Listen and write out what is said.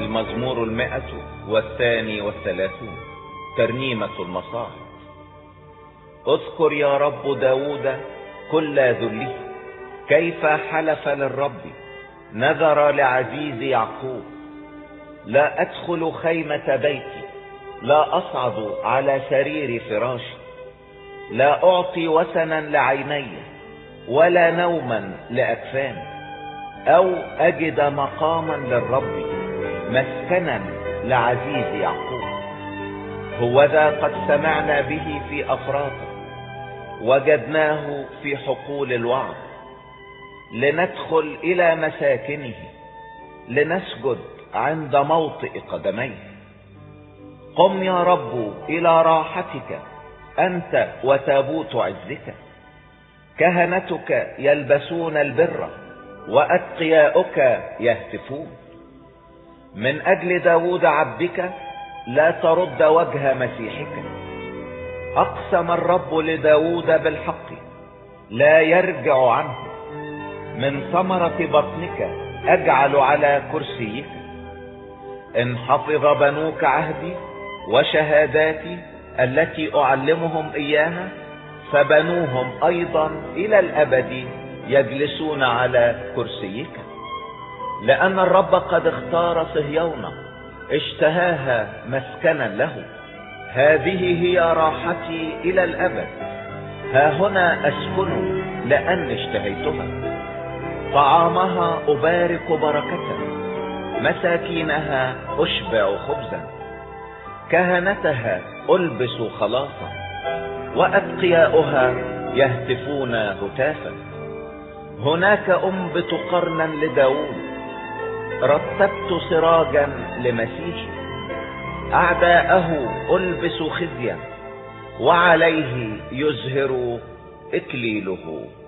المزمور 132 ترنيمة المصاعد. اذكر يا رب داود كل ذله، كيف حلف للرب، نذر لعزيز يعقوب. لا ادخل خيمة بيتي، لا اصعد على سرير فراشي، لا اعطي وثنا لعيني ولا نوما لاكفاني، او اجد مقاما للرب، مسكنا لعزيز يعقوب. هوذا قد سمعنا به في افراطه، وجدناه في حقول الوعظ. لندخل الى مساكنه، لنسجد عند موطئ قدميه. قم يا رب الى راحتك، انت وتابوت عزك. كهنتك يلبسون البر، واتقياؤك يهتفون. من اجل داود عبدك لا ترد وجه مسيحك. اقسم الرب لداود بالحق، لا يرجع عنه. من ثمرة بطنك اجعل على كرسيك. ان حفظ بنوك عهدي وشهاداتي التي اعلمهم اياها، فبنوهم ايضا الى الابد يجلسون على كرسيك. لان الرب قد اختار صهيون، اشتهاها مسكنا له. هذه هي راحتي الى الابد، ها هنا اسكن لان اشتهيتها. طعامها ابارك بركة، مساكينها اشبع خبزا. كهنتها البس خلاصا، واتقياؤها يهتفون هتافا. هناك انبت قرنا لداود، رتبت سراجا لمسيحي. اعداءه البس خزيا، وعليه يزهر اكليله.